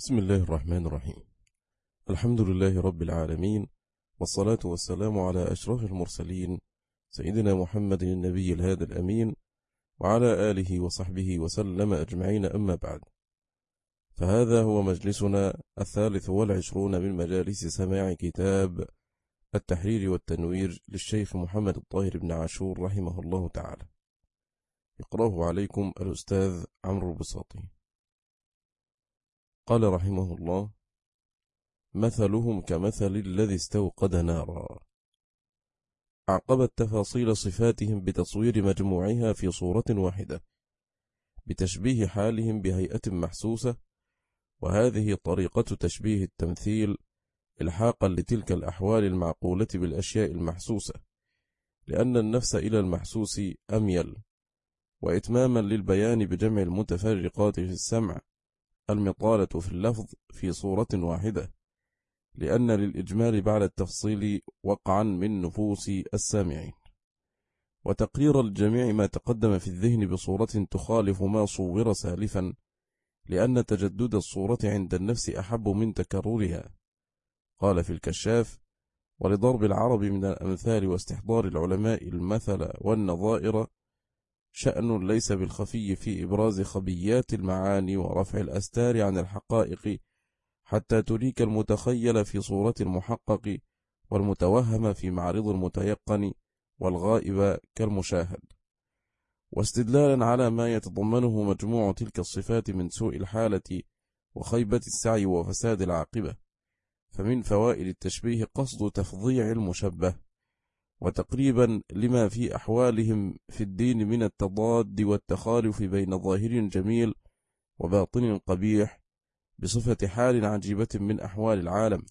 بسم الله الرحمن الرحيم. الحمد لله رب العالمين، والصلاة والسلام على أشرف المرسلين سيدنا محمد النبي الهادي الأمين، وعلى آله وصحبه وسلم أجمعين، أما بعد. فهذا هو مجلسنا 23 من مجالس سماع كتاب التحرير والتنوير للشيخ محمد الطاهر بن عاشور رحمه الله تعالى. يقرأه عليكم الأستاذ عمرو البساطي. قال رحمه الله: مثلهم كمثل الذي استوقد نارا. أعقبت تفاصيل صفاتهم بتصوير مجموعها في صورة واحدة، بتشبيه حالهم بهيئة محسوسة، وهذه طريقة تشبيه التمثيل إلحاقا لتلك الأحوال المعقولة بالأشياء المحسوسة، لأن النفس إلى المحسوس أميل، وإتماما للبيان بجمع المتفرقات في السمع المطالة في اللفظ في صورة واحدة، لأن للإجمال بعد التفصيل وقعا من نفوس السامعين، وتقرير الجميع ما تقدم في الذهن بصورة تخالف ما صور سالفا، لأن تجدد الصورة عند النفس أحب من تكررها. قال في الكشاف: ولضرب العرب من الأمثال واستحضار العلماء المثل والنظائر شأن ليس بالخفي في إبراز خبيات المعاني ورفع الأستار عن الحقائق، حتى تريك المتخيل في صورة المحقق، والمتوهم في معرض المتيقن، والغائب كالمشاهد. واستدلالا على ما يتضمنه مجموع تلك الصفات من سوء الحالة وخيبة السعي وفساد العاقبة، فمن فوائد التشبيه قصد تفضيع المشبه، وتقريبا لما في أحوالهم في الدين من التضاد والتخالف بين ظاهر جميل وباطن قبيح، بصفة حال عجيبة من أحوال العالم.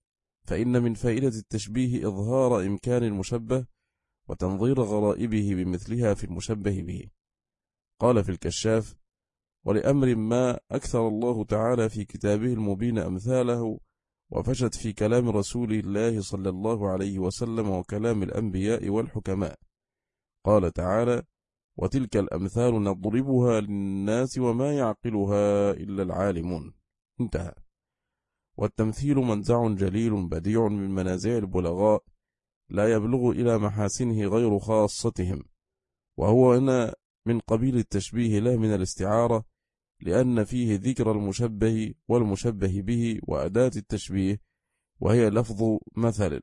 فإن من فائدة التشبيه إظهار إمكان المشبه وتنظير غرائبه بمثلها في المشبه به. قال في الكشاف: ولأمر ما أكثر الله تعالى في كتابه المبين أمثاله، وفشت في كلام رسول الله صلى الله عليه وسلم وكلام الأنبياء والحكماء. قال تعالى: وتلك الأمثال نضربها للناس وما يعقلها إلا العالمون. انتهى. والتمثيل منزع جليل بديع من منازع البلغاء، لا يبلغ إلى محاسنه غير خاصتهم، وهو هنا من قبيل التشبيه لا من الاستعارة، لأن فيه ذكر المشبه والمشبه به وأداة التشبيه، وهي لفظ مثل.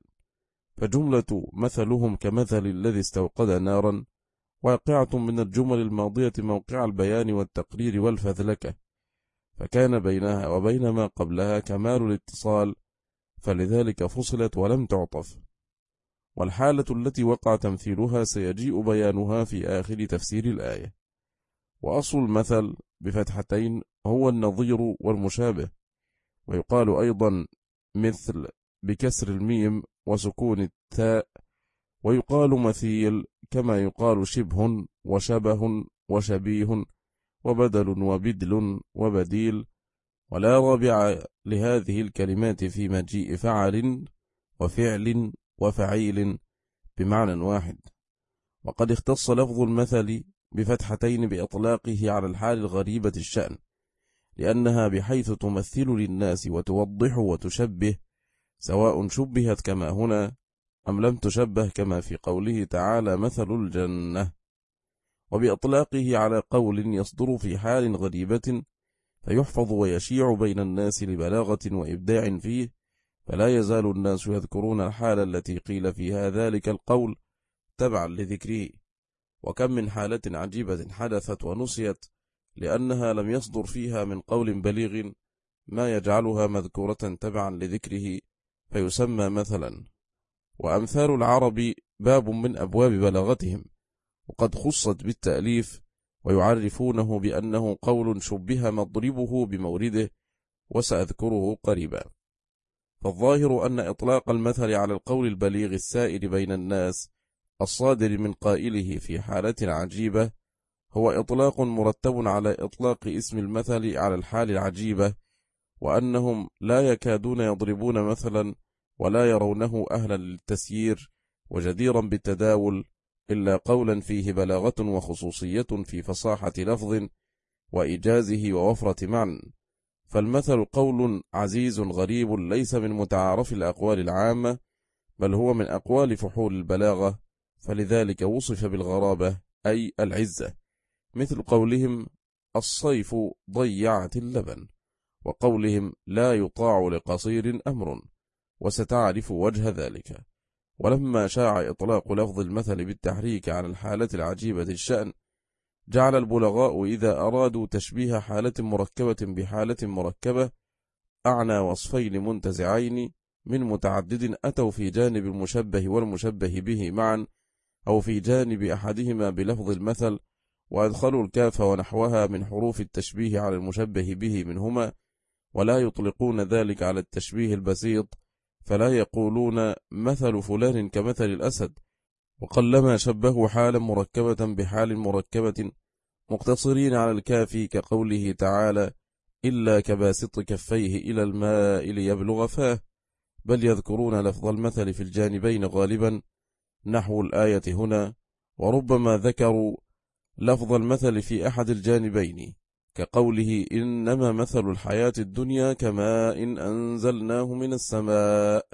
فجملة مثلهم كمثل الذي استوقد نارا واقعة من الجمل الماضية موقع البيان والتقرير والفذلكة، فكان بينها وبين ما قبلها كمال الاتصال، فلذلك فصلت ولم تعطف. والحالة التي وقع تمثيلها سيجيء بيانها في آخر تفسير الآية. وأصل المثل بفتحتين هو النظير والمشابه، ويقال أيضا مثل بكسر الميم وسكون التاء، ويقال مثيل كما يقال شبه وشبه وشبيه وبدل وبدل وبديل. ولا رابع لهذه الكلمات في مجيء فعل وفعل وفعيل بمعنى واحد. وقد اختص لفظ المثل بفتحتين بإطلاقه على الحال الغريبة الشأن، لأنها بحيث تمثل للناس وتوضح وتشبه، سواء شبهت كما هنا أم لم تشبه كما في قوله تعالى مثل الجنة. وبإطلاقه على قول يصدر في حال غريبة فيحفظ ويشيع بين الناس لبلاغة وإبداع فيه، فلا يزال الناس يذكرون الحالة التي قيل فيها ذلك القول تبعا لذكره. وكم من حالة عجيبة حدثت ونسيت لأنها لم يصدر فيها من قول بليغ ما يجعلها مذكورة تبعا لذكره فيسمى مثلا. وأمثال العرب باب من أبواب بلاغتهم، وقد خصت بالتأليف، ويعرفونه بأنه قول شبه مضربه بمورده، وسأذكره قريبا. فالظاهر أن إطلاق المثل على القول البليغ السائر بين الناس الصادر من قائله في حالة عجيبة هو إطلاق مرتب على إطلاق اسم المثل على الحال العجيبة، وأنهم لا يكادون يضربون مثلا ولا يرونه أهلا للتسيير وجديرا بالتداول إلا قولا فيه بلاغة وخصوصية في فصاحة لفظ وإيجازه ووفرة معنى، فالمثل قول عزيز غريب ليس من متعارف الأقوال العامة، بل هو من أقوال فحول البلاغة، فلذلك وصف بالغرابة أي العزة، مثل قولهم الصيف ضيعت اللبن، وقولهم لا يطاع لقصير أمر، وستعرف وجه ذلك. ولما شاع إطلاق لفظ المثل بالتحريك عن الحالة العجيبة الشأن، جعل البلغاء إذا أرادوا تشبيه حالة مركبة بحالة مركبة أعنى وصفين منتزعين من متعدد أتوا في جانب المشبه والمشبه به معا، أو في جانب أحدهما بلفظ المثل، وأدخلوا الكاف ونحوها من حروف التشبيه على المشبه به منهما، ولا يطلقون ذلك على التشبيه البسيط، فلا يقولون مثل فلان كمثل الأسد، وقلما شبهوا حالا مركبة بحال مركبة مقتصرين على الكاف، كقوله تعالى إلا كباسط كفيه إلى الماء ليبلغ فاه، بل يذكرون لفظ المثل في الجانبين غالبا نحو الآية هنا، وربما ذكروا لفظ المثل في أحد الجانبين، كقوله إنما مثل الحياة الدنيا كماء أنزلناه من السماء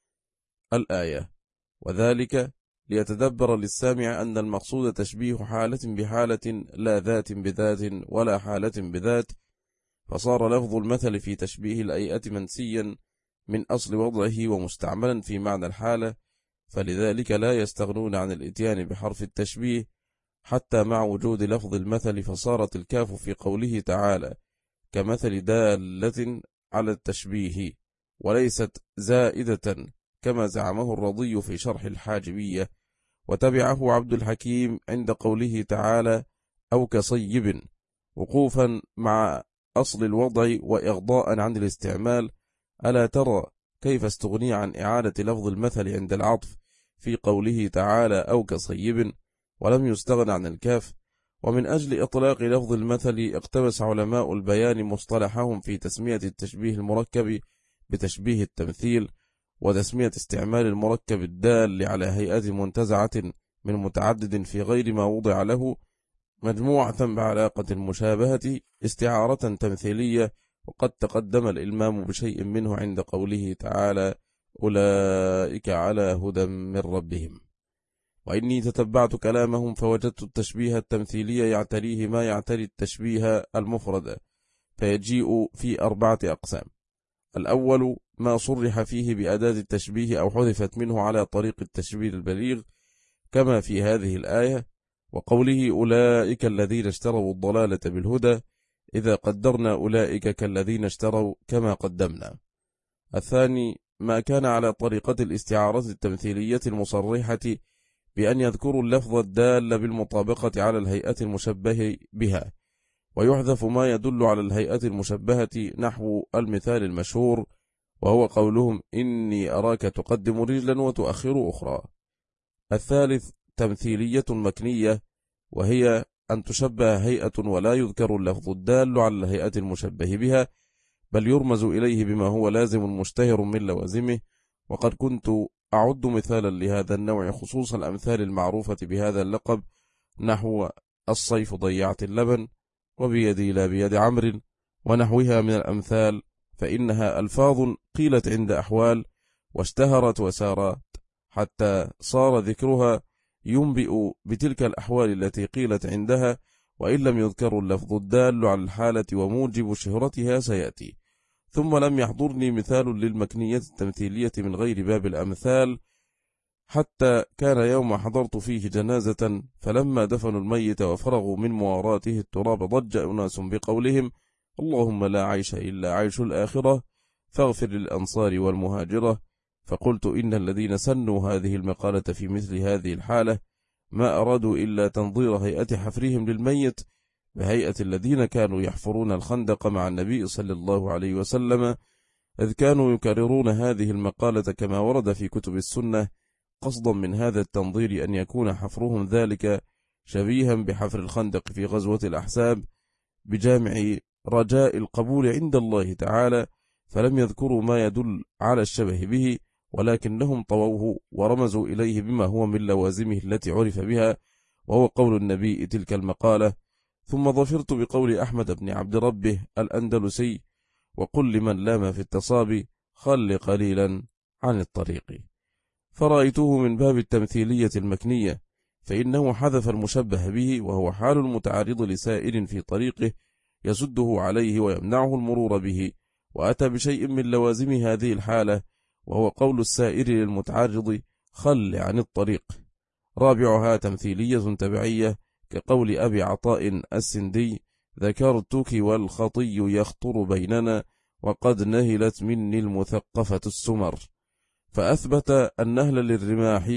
الآية، وذلك ليتدبر للسامع أن المقصود تشبيه حالة بحالة لا ذات بذات ولا حالة بذات، فصار لفظ المثل في تشبيه الأيئة منسيا من أصل وضعه ومستعملا في معنى الحالة، فلذلك لا يستغنون عن الإتيان بحرف التشبيه حتى مع وجود لفظ المثل، فصارت الكاف في قوله تعالى كمثل دالة على التشبيه، وليست زائدة كما زعمه الرضي في شرح الحاجبية، وتبعه عبد الحكيم عند قوله تعالى أو كصيب، وقوفا مع أصل الوضع وإغضاء عن الاستعمال. ألا ترى كيف استغني عن إعادة لفظ المثل عند العطف في قوله تعالى أو كصيب، ولم يستغن عن الكاف؟ ومن أجل إطلاق لفظ المثل اقتبس علماء البيان مصطلحهم في تسمية التشبيه المركب بتشبيه التمثيل، وتسمية استعمال المركب الدال على هيئة منتزعة من متعدد في غير ما وضع له مجموعة بعلاقة المشابهة استعارة تمثيلية، وقد تقدم الإلمام بشيء منه عند قوله تعالى أولئك على هدى من ربهم. وإني تتبعت كلامهم فوجدت التشبيه التمثيلي يعتريه ما يعتري التشبيه المفرد، فيجيء في 4 أقسام. الأول ما صرح فيه بأداة التشبيه أو حذفت منه على طريق التشبيه البليغ، كما في هذه الآية وقوله أولئك الذين اشتروا الضلالة بالهدى، إذا قدرنا أولئك كالذين اشتروا كما قدمنا. الثاني ما كان على طريقة الاستعارة التمثيلية المصرحة بأن يذكروا اللفظ الدال بالمطابقة على الهيئة المشبه بها، ويحذف ما يدل على الهيئة المشبهة نحو المثال المشهور، وهو قولهم إني أراك تقدم رجلا وتؤخر أخرى. الثالث تمثيلية مكنية، وهي أن تشبه هيئة ولا يذكر اللفظ الدال على الهيئة المشبه بها، بل يرمز إليه بما هو لازم مشتهر من لوازمه. وقد كنت أعد مثالا لهذا النوع خصوص الأمثال المعروفة بهذا اللقب، نحو الصيف ضيعت اللبن، وبيدي لا بيد عمرو، ونحوها من الأمثال، فإنها ألفاظ قيلت عند أحوال واشتهرت وسارت حتى صار ذكرها ينبئ بتلك الأحوال التي قيلت عندها، وإن لم يذكر اللفظ الدال على الحالة وموجب شهرتها سيأتي. ثم لم يحضرني مثال للمكنية التمثيلية من غير باب الأمثال، حتى كان يوم حضرت فيه جنازة، فلما دفنوا الميت وفرغوا من مواراته التراب ضج أناس بقولهم اللهم لا عيش إلا عيش الآخرة فاغفر للأنصار والمهاجرة، فقلت إن الذين سنوا هذه المقالة في مثل هذه الحالة ما أرادوا إلا تنظير هيئة حفرهم للميت بهيئة الذين كانوا يحفرون الخندق مع النبي صلى الله عليه وسلم، إذ كانوا يكررون هذه المقالة كما ورد في كتب السنة، قصدا من هذا التنظير أن يكون حفرهم ذلك شبيها بحفر الخندق في غزوة الأحزاب، بجامع رجاء القبول عند الله تعالى، فلم يذكروا ما يدل على الشبه به، ولكنهم طووه ورمزوا إليه بما هو من لوازمه التي عرف بها، وهو قول النبي تلك المقالة. ثم ظفرت بقول أحمد بن عبد ربه الأندلسي وقل لمن لام في التصابي خل قليلا عن الطريق. فرأيته من باب التمثيلية المكنية، فإنه حذف المشبه به، وهو حال المتعرض لسائر في طريقه يسده عليه ويمنعه المرور به، وأتى بشيء من لوازم هذه الحالة، وهو قول السائر للمتعرض خل عن الطريق. رابعها تمثيلية تبعية، كقول أبي عطاء السندي ذكرتك والخطي يخطر بيننا وقد نهلت مني المثقفة السمر، فأثبت النهل للرماح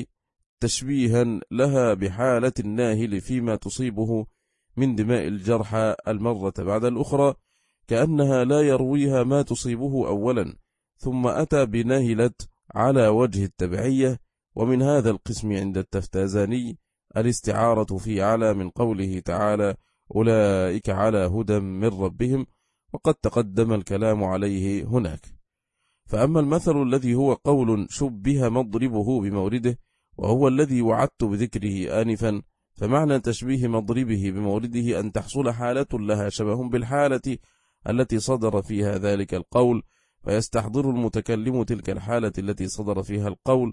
تشبيها لها بحالة الناهل فيما تصيبه من دماء الجرحى المرة بعد الأخرى، كأنها لا يرويها ما تصيبه أولا، ثم أتى بناهلت على وجه التبعية. ومن هذا القسم عند التفتازاني الاستعارة في على من قوله تعالى أولئك على هدى من ربهم، وقد تقدم الكلام عليه هناك. فأما المثل الذي هو قول شبه مضربه بمورده، وهو الذي وعدت بذكره آنفا، فمعنى تشبيه مضربه بمورده أن تحصل حالة لها شبه بالحالة التي صدر فيها ذلك القول، فيستحضر المتكلم تلك الحالة التي صدر فيها القول،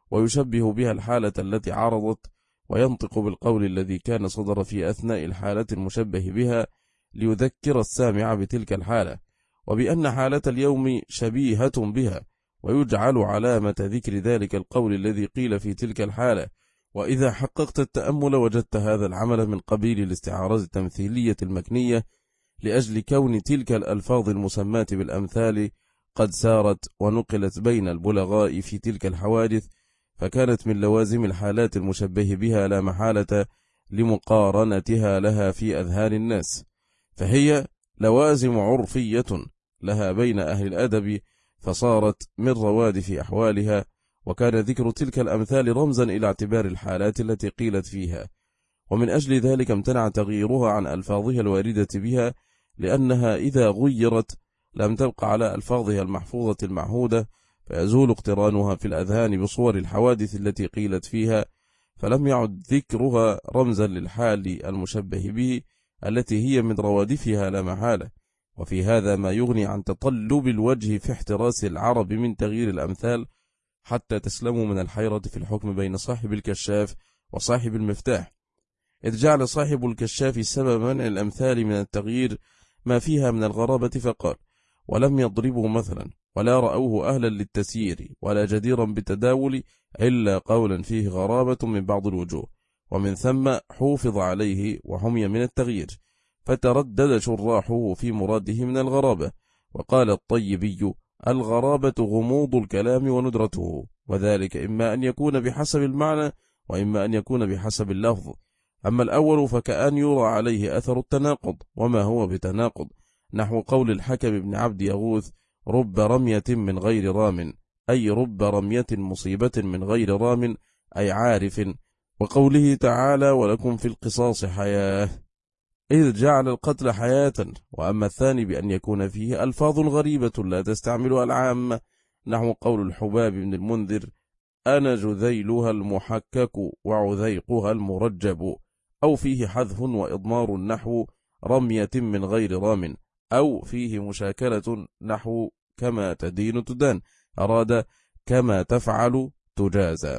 ويشبه بها الحالة التي عرضت، وينطق بالقول الذي كان صدر في أثناء الحالة المشبه بها، ليذكر السامع بتلك الحالة، وبأن حالة اليوم شبيهة بها، ويجعل علامة ذكر ذلك القول الذي قيل في تلك الحالة. وإذا حققت التأمل وجدت هذا العمل من قبيل الاستعارة التمثيلية المكنية، لأجل كون تلك الألفاظ المسماة بالأمثال قد سارت ونقلت بين البلغاء في تلك الحوادث، فكانت من لوازم الحالات المشبه بها لا محالة لمقارنتها لها في أذهان الناس، فهي لوازم عرفية لها بين أهل الأدب، فصارت من روادف أحوالها، وكان ذكر تلك الأمثال رمزا إلى اعتبار الحالات التي قيلت فيها، ومن أجل ذلك امتنع تغييرها عن ألفاظها الواردة بها، لأنها إذا غيرت لم تبقى على ألفاظها المحفوظة المعهودة، فيزول اقترانها في الأذهان بصور الحوادث التي قيلت فيها، فلم يعد ذكرها رمزا للحال المشبه به التي هي من روادفها لا محالة. وفي هذا ما يغني عن تطلب الوجه في احتراس العرب من تغيير الأمثال، حتى تسلموا من الحيرة في الحكم بين صاحب الكشاف وصاحب المفتاح، إذ جعل صاحب الكشاف سبب منع الأمثال من التغيير ما فيها من الغرابة، فقال ولم يضربوا مثلا ولا رأوه أهلا للتسيير ولا جديرا بالتداول إلا قولا فيه غرابة من بعض الوجوه، ومن ثم حوفظ عليه وحمي من التغيير، فتردد شراحه في مراده من الغرابة. وقال الطيبي الغرابة غموض الكلام وندرته، وذلك إما أن يكون بحسب المعنى وإما أن يكون بحسب اللفظ. أما الأول فكأن يرى عليه أثر التناقض، وما هو بتناقض، نحو قول الحكم بن عبد يغوث رب رمية من غير رام، أي رب رمية مصيبة من غير رام، أي عارف، وقوله تعالى ولكم في القصاص حياة، إذ جعل القتل حياة. وأما الثاني بأن يكون فيه ألفاظ غريبة لا تستعملها العامة، نحو قول الحباب بن المنذر أنا جذيلها المحكك وعذيقها المرجب، أو فيه حذف وإضمار نحو رمية من غير رام، أو فيه مشاكلة نحو كما تدين تدان، أراد كما تفعل تجازى.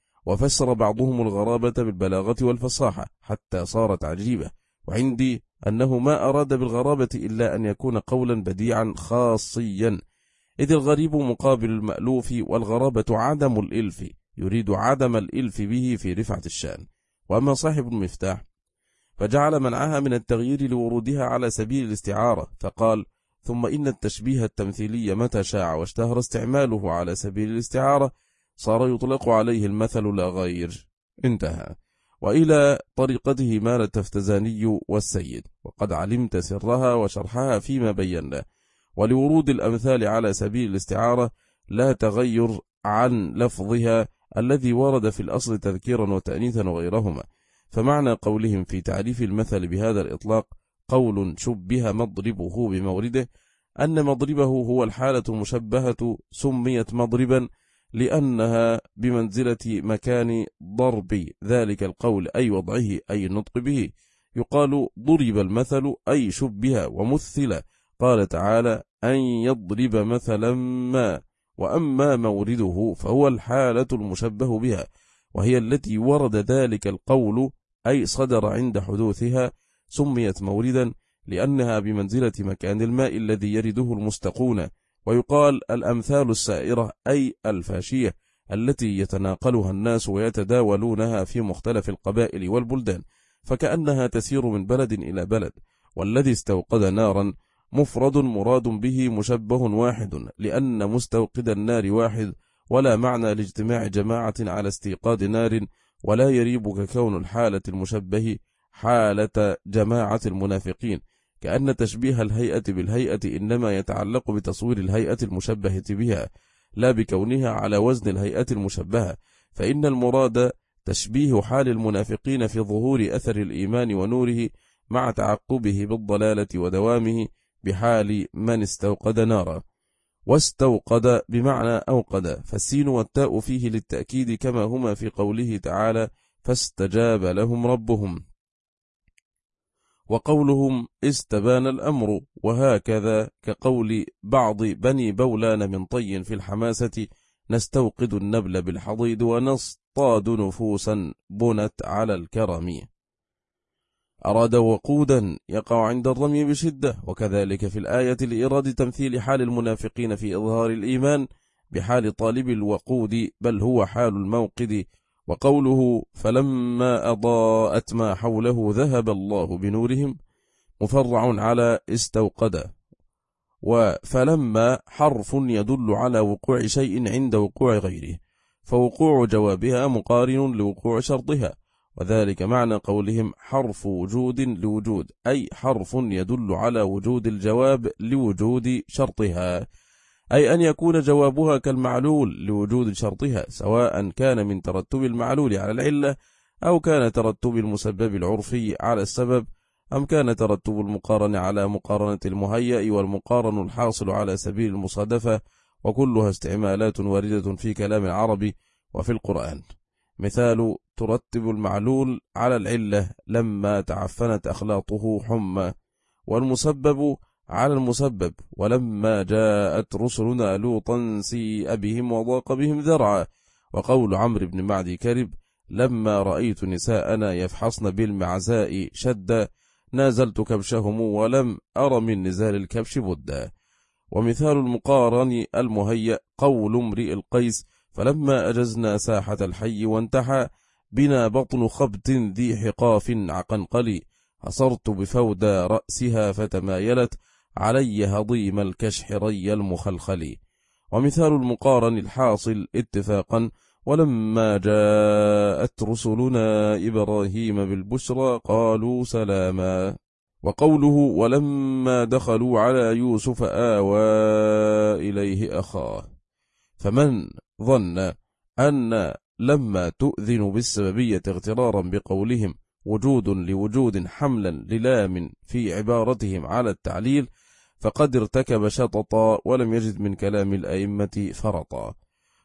وفسر بعضهم الغرابة بالبلاغة والفصاحة حتى صارت عجيبة، وعندي أنه ما أراد بالغرابة إلا أن يكون قولا بديعا خاصيا، إذ الغريب مقابل المألوف، والغرابة عدم الإلف، يريد عدم الإلف به في رفعة الشأن. وأما صاحب المفتاح فجعل منعها من التغيير لورودها على سبيل الاستعارة، فقال ثم إن التشبيه التمثيلي متى شاع واشتهر استعماله على سبيل الاستعارة صار يطلق عليه المثل لا غير. انتهى. وإلى طريقته مال التفتزاني والسيد، وقد علمت سرها وشرحها فيما بينا. ولورود الأمثال على سبيل الاستعارة لا تغير عن لفظها الذي ورد في الأصل تذكيرا وتأنيثا وغيرهما. فمعنى قولهم في تعريف المثل بهذا الإطلاق قول شبه مضربه بمورده، أن مضربه هو الحالة المشبهة سميت مضربا لأنها بمنزلة مكان ضرب ذلك القول، أي وضعه، أي النطق به. يقال ضرب المثل أي شبه ومثل. قال تعالى أن يضرب مثلا ما، وأما مورده فهو الحالة المشبه بها، وهي التي ورد ذلك القول أي صدر عند حدوثها، سميت موردا لأنها بمنزلة مكان الماء الذي يرده المستقون. ويقال الأمثال السائرة أي الفاشية التي يتناقلها الناس ويتداولونها في مختلف القبائل والبلدان، فكأنها تسير من بلد إلى بلد. والذي استوقد نارا مفرد مراد به مشبه واحد، لأن مستوقد النار واحد، ولا معنى لاجتماع جماعة على استيقاد نار. ولا يريبك كون الحالة المشبه حالة جماعة المنافقين، كأن تشبيه الهيئة بالهيئة إنما يتعلق بتصوير الهيئة المشبهة بها، لا بكونها على وزن الهيئة المشبهة. فإن المراد تشبيه حال المنافقين في ظهور أثر الإيمان ونوره مع تعقبه بالضلالة ودوامه بحال من استوقد نارا. واستوقد بمعنى أوقد، فالسين والتاء فيه للتأكيد كما هما في قوله تعالى فاستجاب لهم ربهم، وقولهم استبان الأمر، وهكذا كقول بعض بني بولان من طي في الحماسة نستوقد النبل بالحضيض ونصطاد نفوسا بنت على الكرم. أراد وقودا يقع عند الرمي بشدة، وكذلك في الآية لإرادة تمثيل حال المنافقين في إظهار الإيمان بحال طالب الوقود، بل هو حال الموقد. وقوله فلما أضاءت ما حوله ذهب الله بنورهم مفرع على استوقد. وفلما حرف يدل على وقوع شيء عند وقوع غيره، فوقوع جوابها مقارن لوقوع شرطها، وذلك معنى قولهم حرف وجود لوجود، أي حرف يدل على وجود الجواب لوجود شرطها، أي أن يكون جوابها كالمعلول لوجود شرطها، سواء كان من ترتب المعلول على العلة، أو كان ترتب المسبب العرفي على السبب، أم كان ترتب المقارن على مقارنة المهيأ، والمقارن الحاصل على سبيل المصادفة. وكلها استعمالات واردة في كلام العرب وفي القرآن. مثال ترتب المعلول على العلة لما تعفنت أخلاطه حمى، والمسبب على المسبب ولما جاءت رسلنا لوطا سيء بهم وضاق بهم ذرعا. وقول عمرو بن معدي كرب لما رأيت نساءنا يفحصن بالمعزاء شدا نازلت كبشهم ولم أر من نزال الكبش بدا. ومثال المقارن المهيأ قول امرئ القيس فلما أجزنا ساحة الحي وانتحى بنا بطن خبت ذي حقاف عقنقلي حصرت بفودى رأسها فتمايلت علي هضيم الكشح ري المخلخل. ومثال المقارن الحاصل اتفاقا ولما جاءت رسلنا إبراهيم بالبشرى قالوا سلاما. وقوله ولما دخلوا على يوسف آوى إليه أخاه. فمن ظن أن لما تؤذن بالسببية اغترارا بقولهم وجود لوجود حملا للام في عبارتهم على التعليل فقد ارتكب شططا ولم يجد من كلام الأئمة فرطا.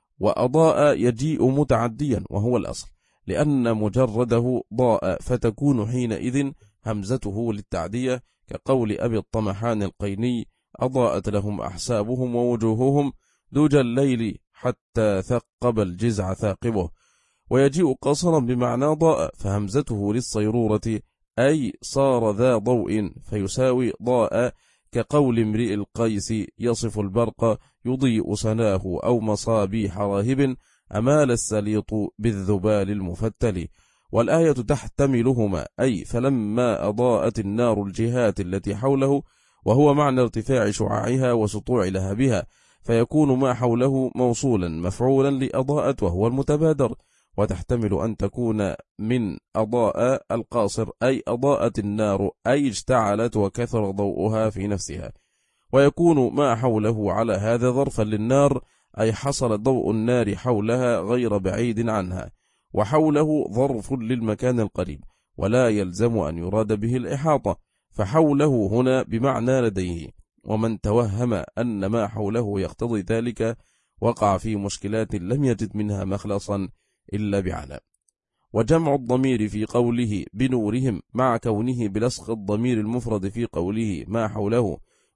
وأضاء يجيء متعديا وهو الأصل، لأن مجرده ضاء، فتكون حينئذ همزته للتعدية، كقول أبي الطمحان القيني أضاءت لهم أحسابهم ووجوههم دوج الليل حتى ثقب الجزع ثاقبه. ويجيء قصرا بمعنى ضاء، فهمزته للصيرورة أي صار ذا ضوء فيساوي ضاء، كقول امرئ القيس يصف البرق يضيء سناه أو مصابيح راهب أمال السليط بالذبال المفتل. والآية تحتملهما، أي فلما أضاءت النار الجهات التي حوله، وهو معنى ارتفاع شعاعها وسطوع لهبها، فيكون ما حوله موصولا مفعولا لأضاءت وهو المتبادر. وتحتمل أن تكون من أضاء القاصر أي أضاءت النار أي اشتعلت وكثر ضوءها في نفسها، ويكون ما حوله على هذا ظرفا للنار أي حصل ضوء النار حولها غير بعيد عنها، وحوله ظرف للمكان القريب، ولا يلزم أن يراد به الإحاطة، فحوله هنا بمعنى لديه. ومن توهم أن ما حوله يقتضي ذلك وقع في مشكلات لم يجد منها مخلصا إلا بعنى. وجمع الضمير في قوله بنورهم مع كونه بلصق الضمير المفرد في قوله ما حوله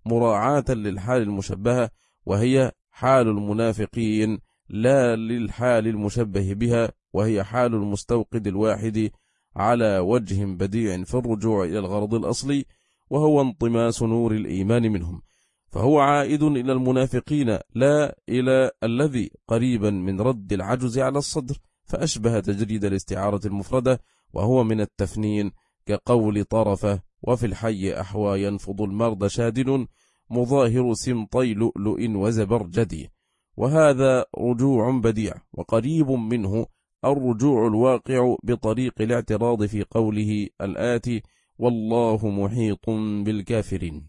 مراعاة للحال المشبهة، وهي حال المنافقين، لا للحال المشبه بها، وهي حال المستوقد الواحد على وجه بديع في الرجوع إلى الغرض الأصلي، وهو انطماس نور الإيمان منهم، فهو عائد إلى المنافقين لا إلى الذي قريبا من رد العجز على الصدر، فأشبه تجريد الاستعارة المفردة، وهو من التفنين، كقول طرفة: وفي الحي أحوى ينفض المرض شادن مظاهر سمطي لؤلؤ وزبرجد. وهذا رجوع بديع، وقريب منه الرجوع الواقع بطريق الاعتراض في قوله الآتي: والله محيط بالكافرين.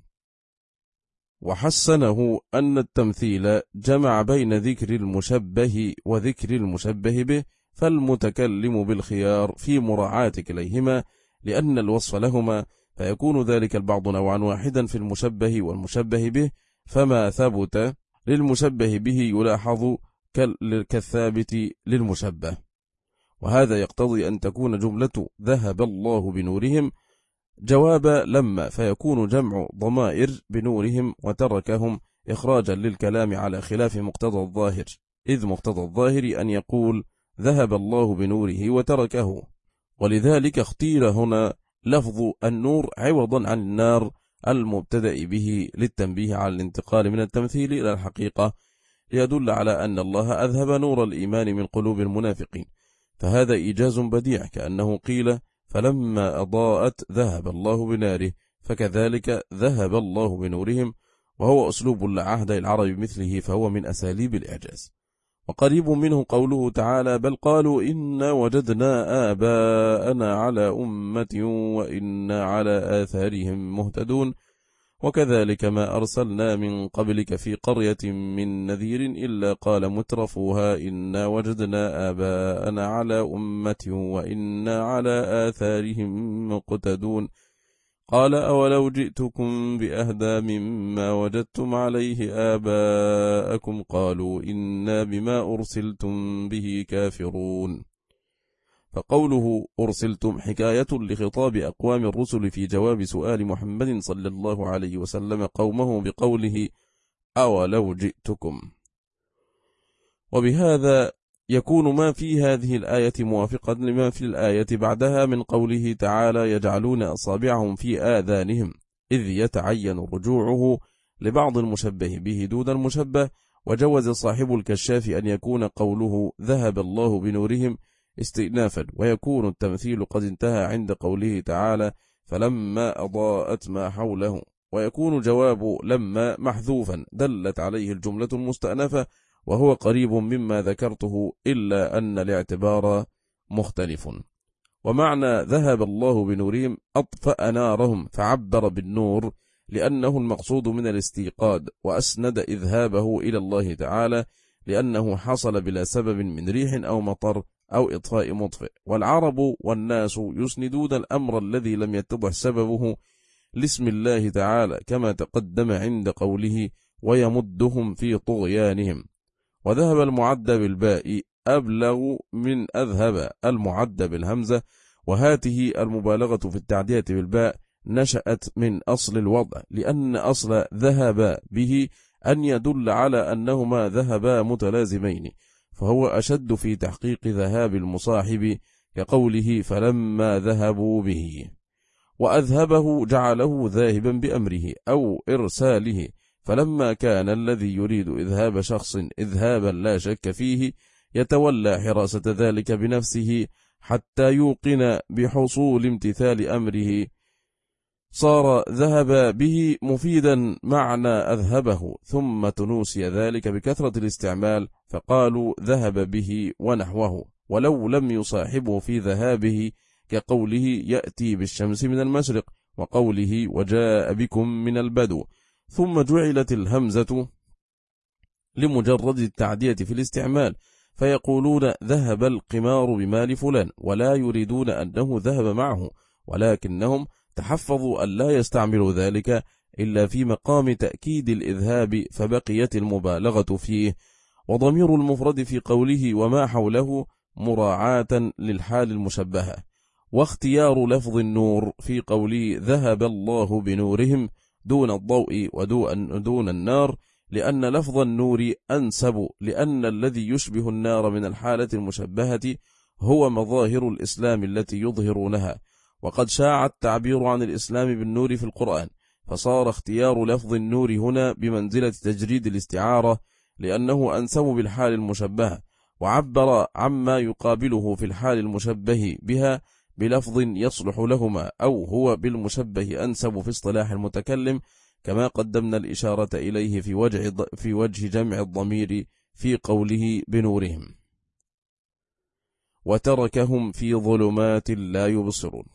وحسنه أن التمثيل جمع بين ذكر المشبه وذكر المشبه به، فالمتكلم بالخيار في مراعاة كليهما لأن الوصف لهما، فيكون ذلك البعض نوعا واحدا في المشبه والمشبه به، فما ثبت للمشبه به يلاحظ كالثابت للمشبه. وهذا يقتضي أن تكون جملة ذهب الله بنورهم جواب لما، فيكون جمع ضمائر بنورهم وتركهم إخراجا للكلام على خلاف مقتضى الظاهر، إذ مقتضى الظاهر أن يقول ذهب الله بنوره وتركه، ولذلك اختير هنا لفظ النور عوضا عن النار المبتدأ به للتنبيه على الانتقال من التمثيل إلى الحقيقة، ليدل على أن الله أذهب نور الإيمان من قلوب المنافقين، فهذا إيجاز بديع، كأنه قيل فلما أضاءت ذهب الله بناره، فكذلك ذهب الله بنورهم، وهو أسلوب لا عهد العرب مثله، فهو من أساليب الإعجاز. وقريب منه قوله تعالى: بل قالوا إنا وجدنا آباءنا على أمة وإنا على آثارهم مهتدون، وكذلك ما أرسلنا من قبلك في قرية من نذير إلا قال مترفوها إنا وجدنا آباءنا على أمة وإنا على آثارهم مقتدون، قال أولو جئتكم بأهدى مما وجدتم عليه آباءكم قالوا إنا بما أرسلتم به كافرون. فقوله أرسلتم حكاية لخطاب أقوام الرسل في جواب سؤال محمد صلى الله عليه وسلم قومه بقوله أولو جئتكم. وبهذا يكون ما في هذه الآية موافقا لما في الآية بعدها من قوله تعالى: يجعلون أصابعهم في آذانهم، إذ يتعين رجوعه لبعض المشبه به دون المشبه. وجوز صاحب الكشاف أن يكون قوله ذهب الله بنورهم استئنافا، ويكون التمثيل قد انتهى عند قوله تعالى: فلما أضاءت ما حوله، ويكون جواب لما محذوفا دلت عليه الجملة المستأنفة، وهو قريب مما ذكرته إلا أن الاعتبار مختلف. ومعنى ذهب الله بنورهم أطفأ نارهم، فعبر بالنور لأنه المقصود من الاستيقاد، وأسند إذهابه إلى الله تعالى لأنه حصل بلا سبب من ريح أو مطر أو إطفاء مطفئ. والعرب والناس يسندون الأمر الذي لم يتضح سببه لاسم الله تعالى، كما تقدم عند قوله ويمدهم في طغيانهم. وذهب المعد بالباء أبلغ من أذهب المعد بالهمزة، وهاته المبالغة في التعدية بالباء نشأت من أصل الوضع، لأن أصل ذهب به أن يدل على أنهما ذهبا متلازمين، فهو أشد في تحقيق ذهاب المصاحب، كقوله فلما ذهبوا به. وأذهبه جعله ذاهبا بأمره أو إرساله، فلما كان الذي يريد إذهاب شخص إذهابا لا شك فيه يتولى حراسة ذلك بنفسه حتى يوقن بحصول امتثال أمره، صار ذهب به مفيدا معنى أذهبه، ثم تنوسي ذلك بكثرة الاستعمال فقالوا ذهب به ونحوه، ولو لم يصاحبه في ذهابه، كقوله يأتي بالشمس من المشرق، وقوله وجاء بكم من البدو. ثم جعلت الهمزة لمجرد التعدية في الاستعمال، فيقولون ذهب القمار بمال فلان، ولا يريدون أنه ذهب معه، ولكنهم تحفظوا أن لا يستعملوا ذلك إلا في مقام تأكيد الإذهاب، فبقيت المبالغة فيه. وضمير المفرد في قوله وما حوله مراعاة للحال المشبهة. واختيار لفظ النور في قوله ذهب الله بنورهم دون الضوء ودون النار، لأن لفظ النور أنسب، لأن الذي يشبه النار من الحالة المشبهة هو مظاهر الإسلام التي يظهرونها. وقد شاع التعبير عن الإسلام بالنور في القرآن، فصار اختيار لفظ النور هنا بمنزلة تجريد الاستعارة، لأنه أنسب بالحال المشبهة، وعبر عما يقابله في الحال المشبه بها بلفظ يصلح لهما، أو هو بالمشبه أنسب في اصطلاح المتكلم، كما قدمنا الإشارة إليه في وجه جمع الضمير في قوله بنورهم. وتركهم في ظلمات لا يبصرون.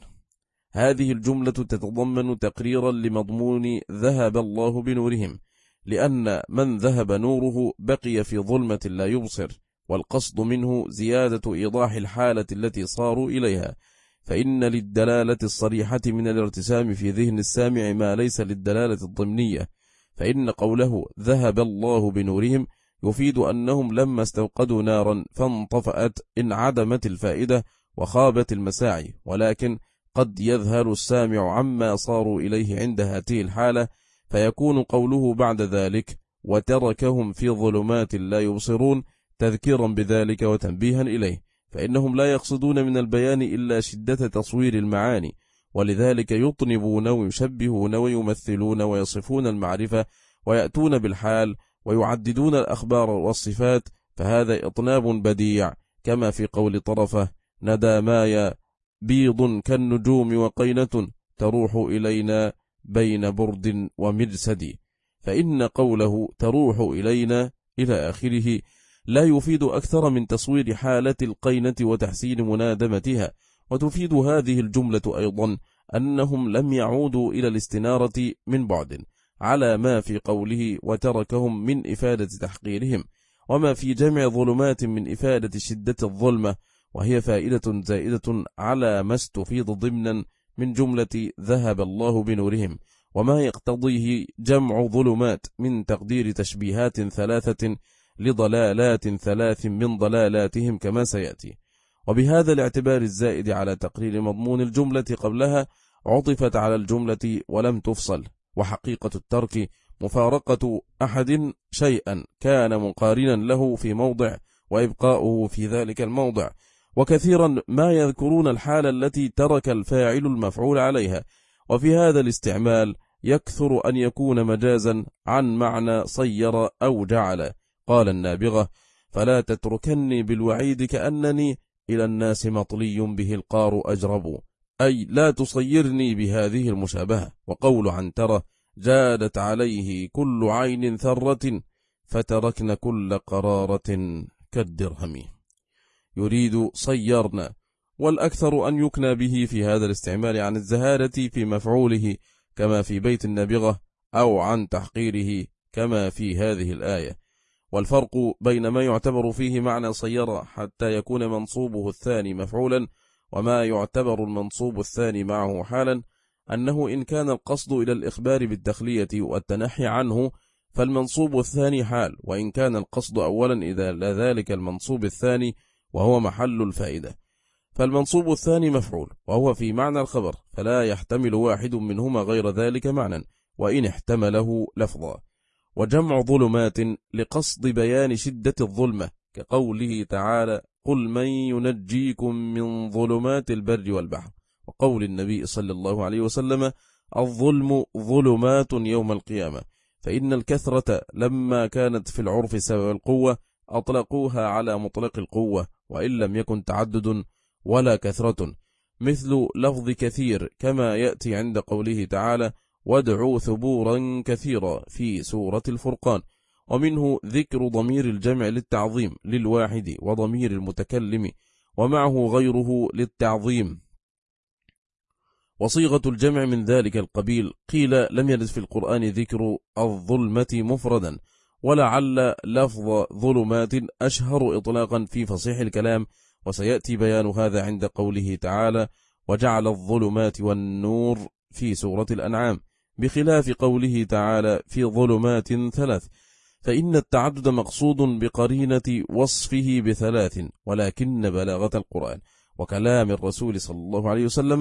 هذه الجملة تتضمن تقريرا لمضمون ذهب الله بنورهم، لأن من ذهب نوره بقي في ظلمة لا يبصر، والقصد منه زيادة إيضاح الحالة التي صاروا إليها، فإن للدلالة الصريحة من الارتسام في ذهن السامع ما ليس للدلالة الضمنية، فإن قوله ذهب الله بنورهم يفيد أنهم لما استوقدوا نارا فانطفأت انعدمت الفائدة وخابت المساعي، ولكن قد يذهل السامع عما صاروا إليه عند هذه الحالة، فيكون قوله بعد ذلك وتركهم في ظلمات لا يبصرون تذكيرا بذلك وتنبيها إليه، فإنهم لا يقصدون من البيان إلا شدة تصوير المعاني، ولذلك يطنبون ويشبهون ويمثلون ويصفون المعرفة ويأتون بالحال ويعددون الأخبار والصفات، فهذا إطناب بديع، كما في قول طرفة ندى مايا بيض كالنجوم وقينة تروح إلينا بين برد ومرسد، فإن قوله تروح إلينا إلى آخره لا يفيد أكثر من تصوير حالة القينة وتحسين منادمتها. وتفيد هذه الجملة أيضا أنهم لم يعودوا إلى الاستنارة من بعد، على ما في قوله وتركهم من إفادة تحقيرهم، وما في جمع ظلمات من إفادة شدة الظلمة، وهي فائدة زائدة على ما استفيض ضمنا من جملة ذهب الله بنورهم، وما يقتضيه جمع ظلمات من تقدير تشبيهات ثلاثة لضلالات ثلاث من ضلالاتهم كما سيأتي. وبهذا الاعتبار الزائد على تقرير مضمون الجملة قبلها عطفت على الجملة ولم تفصل، وحقيقة الترك مفارقة أحد شيئا كان مقارنا له في موضع وإبقاؤه في ذلك الموضع، وكثيرا ما يذكرون الحال التي ترك الفاعل المفعول عليها، وفي هذا الاستعمال يكثر أن يكون مجازا عن معنى صير أو جعل. قال النابغة فلا تتركني بالوعيد كأنني إلى الناس مطلي به القار أجرب، أي لا تصيرني بهذه المشابهة. وقول عنترة جادت عليه كل عين ثرة فتركن كل قرارة كالدرهم، يريد صيرنا، والأكثر أن يكنى به في هذا الاستعمال عن الزهادة في مفعوله كما في بيت النابغة، أو عن تحقيره كما في هذه الآية. والفرق بين ما يعتبر فيه معنى صير حتى يكون منصوبه الثاني مفعولا، وما يعتبر المنصوب الثاني معه حالا، أنه إن كان القصد إلى الإخبار بالتخلية والتنحي عنه فالمنصوب الثاني حال، وإن كان القصد أولا إذا ذلك المنصوب الثاني وهو محل الفائدة فالمنصوب الثاني مفعول وهو في معنى الخبر، فلا يحتمل واحد منهما غير ذلك معنى وإن احتمله لفظا. وجمع ظلمات لقصد بيان شدة الظلمة، كقوله تعالى قل من ينجيكم من ظلمات البر والبحر، وقول النبي صلى الله عليه وسلم الظلم ظلمات يوم القيامة، فإن الكثرة لما كانت في العرف سبب القوة أطلقوها على مطلق القوة، وإن لم يكن تعدد ولا كثرة، مثل لفظ كثير كما يأتي عند قوله تعالى وادعوا ثبورا كثيرا في سورة الفرقان. ومنه ذكر ضمير الجمع للتعظيم للواحد وضمير المتكلم ومعه غيره للتعظيم، وصيغة الجمع من ذلك القبيل قيل لم يرد في القرآن ذكر الظلمة مفردا، ولعل لفظ ظلمات أشهر إطلاقا في فصيح الكلام، وسيأتي بيان هذا عند قوله تعالى وجعل الظلمات والنور في سورة الأنعام، بخلاف قوله تعالى في ظلمات ثلاث، فإن التعدد مقصود بقرينة وصفه بثلاث، ولكن بلاغة القرآن وكلام الرسول صلى الله عليه وسلم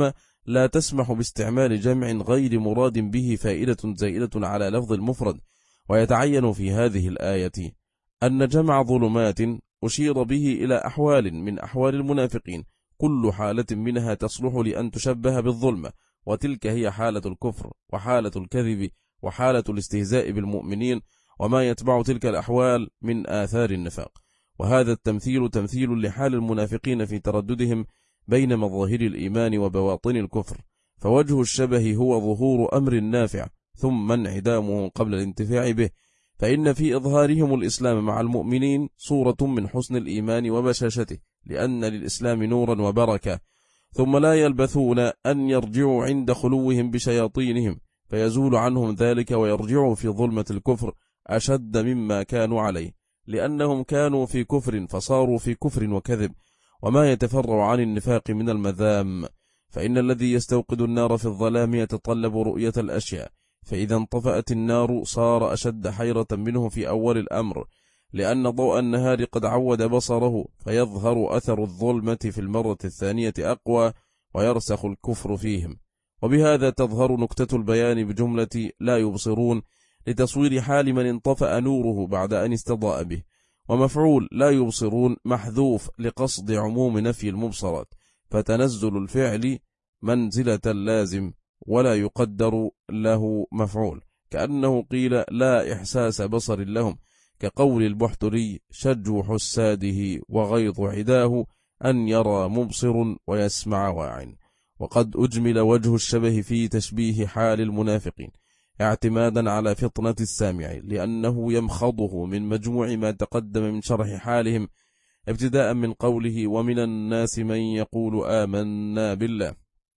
لا تسمح باستعمال جمع غير مراد به فائدة زائدة على لفظ المفرد. ويتعين في هذه الآية أن جمع ظلمات أشير به إلى أحوال من أحوال المنافقين، كل حالة منها تصلح لأن تشبه بالظلمة، وتلك هي حالة الكفر وحالة الكذب وحالة الاستهزاء بالمؤمنين وما يتبع تلك الأحوال من آثار النفاق. وهذا التمثيل تمثيل لحال المنافقين في ترددهم بين مظاهر الإيمان وبواطن الكفر، فوجه الشبه هو ظهور أمر نافع ثم انعدامه قبل الانتفاع به، فإن في إظهارهم الإسلام مع المؤمنين صورة من حسن الإيمان وبشاشته، لأن للإسلام نورا وبركة، ثم لا يلبثون أن يرجعوا عند خلوهم بشياطينهم فيزول عنهم ذلك ويرجعوا في ظلمة الكفر أشد مما كانوا عليه، لأنهم كانوا في كفر فصاروا في كفر وكذب، وما يتفرع عن النفاق من المذام. فإن الذي يستوقد النار في الظلام يتطلب رؤية الأشياء، فإذا انطفأت النار صار أشد حيرة منه في أول الأمر، لأن ضوء النهار قد عود بصره، فيظهر أثر الظلمة في المرة الثانية أقوى ويرسخ الكفر فيهم. وبهذا تظهر نكتة البيان بجملة لا يبصرون لتصوير حال من انطفأ نوره بعد أن استضاء به، ومفعول لا يبصرون محذوف لقصد عموم نفي المبصرات، فتنزل الفعل منزلة اللازم ولا يقدر له مفعول، كأنه قيل لا إحساس بصر لهم، كقول البحتري شج حساده وغيظ عداه أن يرى مبصر ويسمع واع. وقد أجمل وجه الشبه في تشبيه حال المنافقين اعتمادا على فطنة السامع، لأنه يمخضه من مجموع ما تقدم من شرح حالهم، ابتداء من قوله ومن الناس من يقول آمنا بالله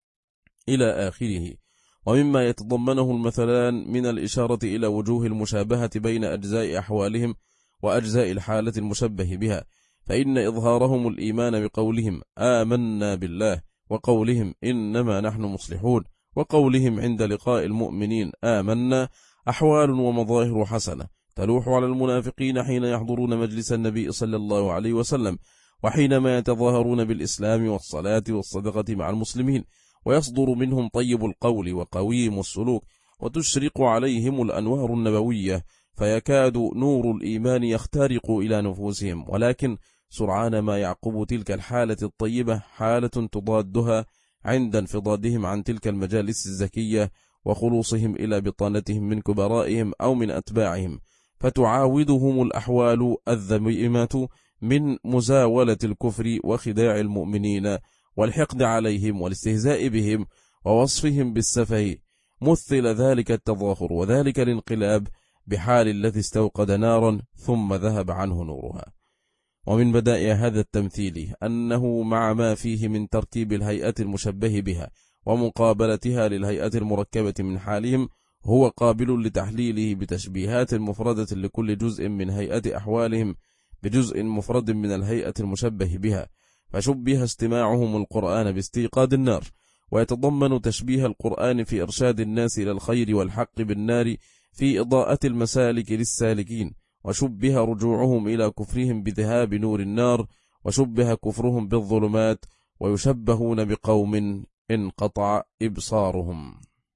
إلى آخره، ومما يتضمنه المثلان من الإشارة إلى وجوه المشابهة بين أجزاء أحوالهم وأجزاء الحالة المشبه بها، فإن إظهارهم الإيمان بقولهم آمنا بالله، وقولهم إنما نحن مصلحون، وقولهم عند لقاء المؤمنين آمنا، أحوال ومظاهر حسنة تلوح على المنافقين حين يحضرون مجلس النبي صلى الله عليه وسلم، وحينما يتظاهرون بالإسلام والصلاة والصدقة مع المسلمين، ويصدر منهم طيب القول وقويم السلوك، وتشرق عليهم الأنوار النبوية، فيكاد نور الإيمان يخترق إلى نفوسهم، ولكن سرعان ما يعقب تلك الحالة الطيبة حالة تضادها عند انفضادهم عن تلك المجالس الزكية وخلوصهم إلى بطانتهم من كبرائهم أو من أتباعهم، فتعاودهم الأحوال الذميمة من مزاولة الكفر وخداع المؤمنين والحقد عليهم والاستهزاء بهم ووصفهم بالسفه، مثل ذلك التظاهر وذلك الانقلاب بحال الذي استوقد نارا ثم ذهب عنه نورها. ومن بدائع هذا التمثيل أنه مع ما فيه من تركيب الهيئة المشبه بها ومقابلتها للهيئة المركبة من حالهم، هو قابل لتحليله بتشبيهات مفردة لكل جزء من هيئة أحوالهم بجزء مفرد من الهيئة المشبه بها، فشبه استماعهم القرآن باستيقاظ النار، ويتضمن تشبيه القرآن في إرشاد الناس إلى الخير والحق بالنار في إضاءة المسالك للسالكين، وشبه رجوعهم إلى كفرهم بذهاب نور النار، وشبه كفرهم بالظلمات، ويشبهون بقوم انقطع إبصارهم.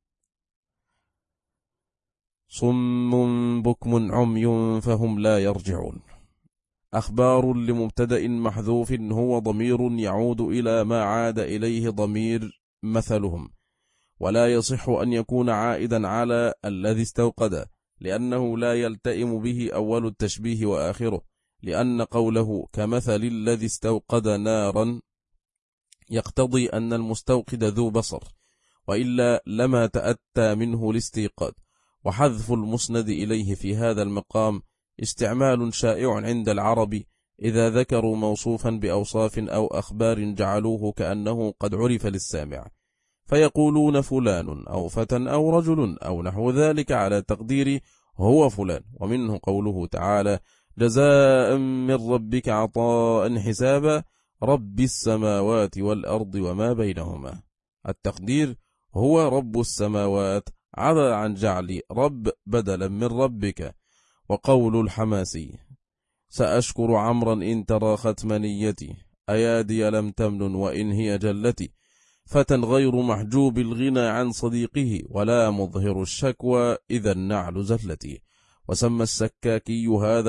صم بكم عمي فهم لا يرجعون. أخبار لمبتدأ محذوف هو ضمير يعود إلى ما عاد إليه ضمير مثلهم، ولا يصح أن يكون عائدا على الذي استوقد، لأنه لا يلتئم به أول التشبيه وآخره، لأن قوله كمثل الذي استوقد نارا يقتضي أن المستوقد ذو بصر، وإلا لما تأتى منه الاستيقاظ. وحذف المسند إليه في هذا المقام استعمال شائع عند العرب إذا ذكروا موصوفا بأوصاف أو أخبار جعلوه كأنه قد عرف للسامع، فيقولون فلان أو فتى أو رجل أو نحو ذلك على تقدير هو فلان. ومنه قوله تعالى جزاء من ربك عطاء حسابا رب السماوات والأرض وما بينهما، التقدير هو رب السماوات عدا عن جعل رب بدلا من ربك. وقول الحماسي سأشكر عمرا إن ترى ختم نيتي أيادي لم تمن وإن هي جلتي، فتى غير محجوب الغنى عن صديقه ولا مظهر الشكوى إذا النعل زلتي. وسمى السكاكي هذا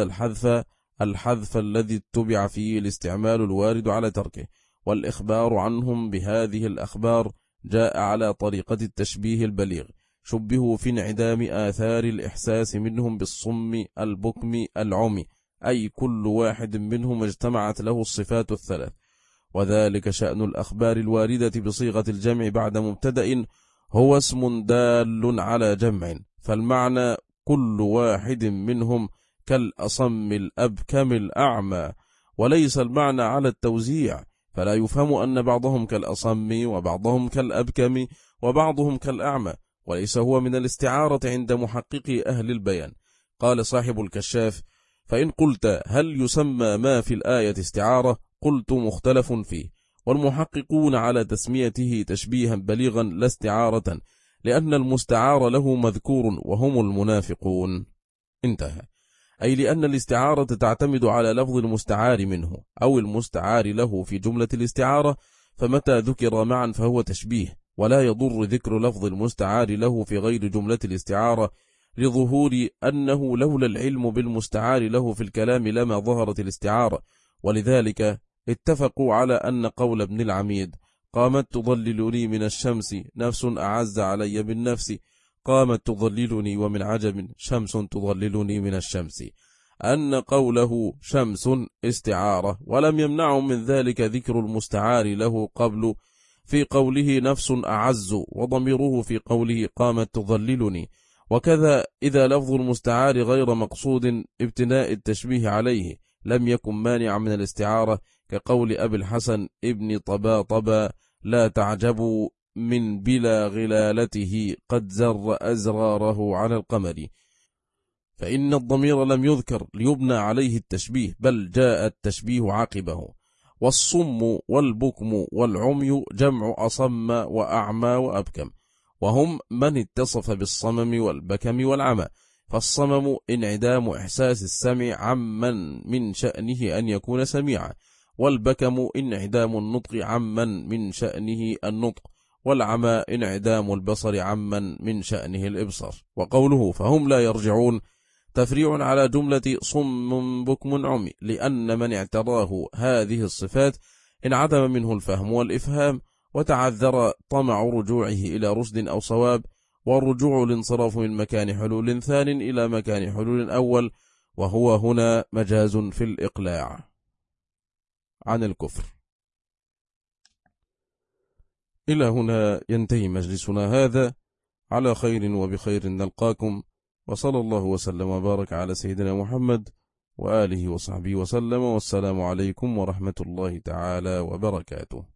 الحذف الذي اتبع فيه الاستعمال الوارد على تركه، والإخبار عنهم بهذه الأخبار جاء على طريقة التشبيه البليغ، شبهوا في انعدام آثار الإحساس منهم بالصم البكم العمي، أي كل واحد منهم اجتمعت له الصفات الثلاث. وذلك شأن الأخبار الواردة بصيغة الجمع بعد مبتدأ، هو اسم دال على جمع، فالمعنى كل واحد منهم كالأصم الأبكم الأعمى، وليس المعنى على التوزيع، فلا يفهم أن بعضهم كالأصم وبعضهم كالأبكم وبعضهم كالأعمى، وليس هو من الاستعارة عند محققي أهل البيان. قال صاحب الكشاف: فإن قلت هل يسمى ما في الآية استعارة؟ قلت مختلف فيه، والمحققون على تسميته تشبيها بليغا لا استعارة، لأن المستعار له مذكور وهم المنافقون. انتهى. أي لأن الاستعارة تعتمد على لفظ المستعار منه أو المستعار له في جملة الاستعارة، فمتى ذكر معا فهو تشبيه، ولا يضر ذكر لفظ المستعار له في غير جملة الاستعارة، لظهور أنه لولا العلم بالمستعار له في الكلام لما ظهرت الاستعارة. ولذلك اتفقوا على أن قول ابن العميد: قامت تضللني من الشمس نفس أعز علي بالنفس، قامت تضللني ومن عجب شمس تضللني من الشمس، أن قوله شمس استعارة، ولم يمنعهم من ذلك ذكر المستعار له قبل في قوله نفس أعز، وضميره في قوله قامت تضللني. وكذا إذا لفظ المستعار غير مقصود ابتناء التشبيه عليه لم يكن مانع من الاستعارة، كقول أبي الحسن ابن طباطبا: لا تعجبوا من بلا غلالته قد زر أزراره على القمر، فإن الضمير لم يذكر ليبنى عليه التشبيه، بل جاء التشبيه عقبه. والصم والبكم والعمي جمع أصم وأعمى وأبكم، وهم من اتصف بالصمم والبكم والعمى، فالصمم انعدام إحساس السمع عمن من شأنه أن يكون سميعا، والبكم انعدام النطق عمن من شأنه النطق، والعمى انعدام البصر عمن من شأنه الإبصار. وقوله فهم لا يرجعون تفريع على جملة صم بكم عمي، لأن من اعتراه هذه الصفات انعدم منه الفهم والإفهام، وتعذر طمع رجوعه إلى رشد أو صواب، والرجوع الانصراف من مكان حلول ثان إلى مكان حلول أول، وهو هنا مجاز في الإقلاع عن الكفر. إلى هنا ينتهي مجلسنا هذا، على خير وبخير نلقاكم، وصلى الله وسلم وبارك على سيدنا محمد وآله وصحبه وسلم، والسلام عليكم ورحمة الله تعالى وبركاته.